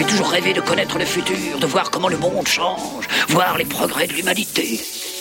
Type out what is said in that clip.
J'ai toujours rêvé de connaître le futur, de voir comment le monde change, voir les progrès de l'humanité.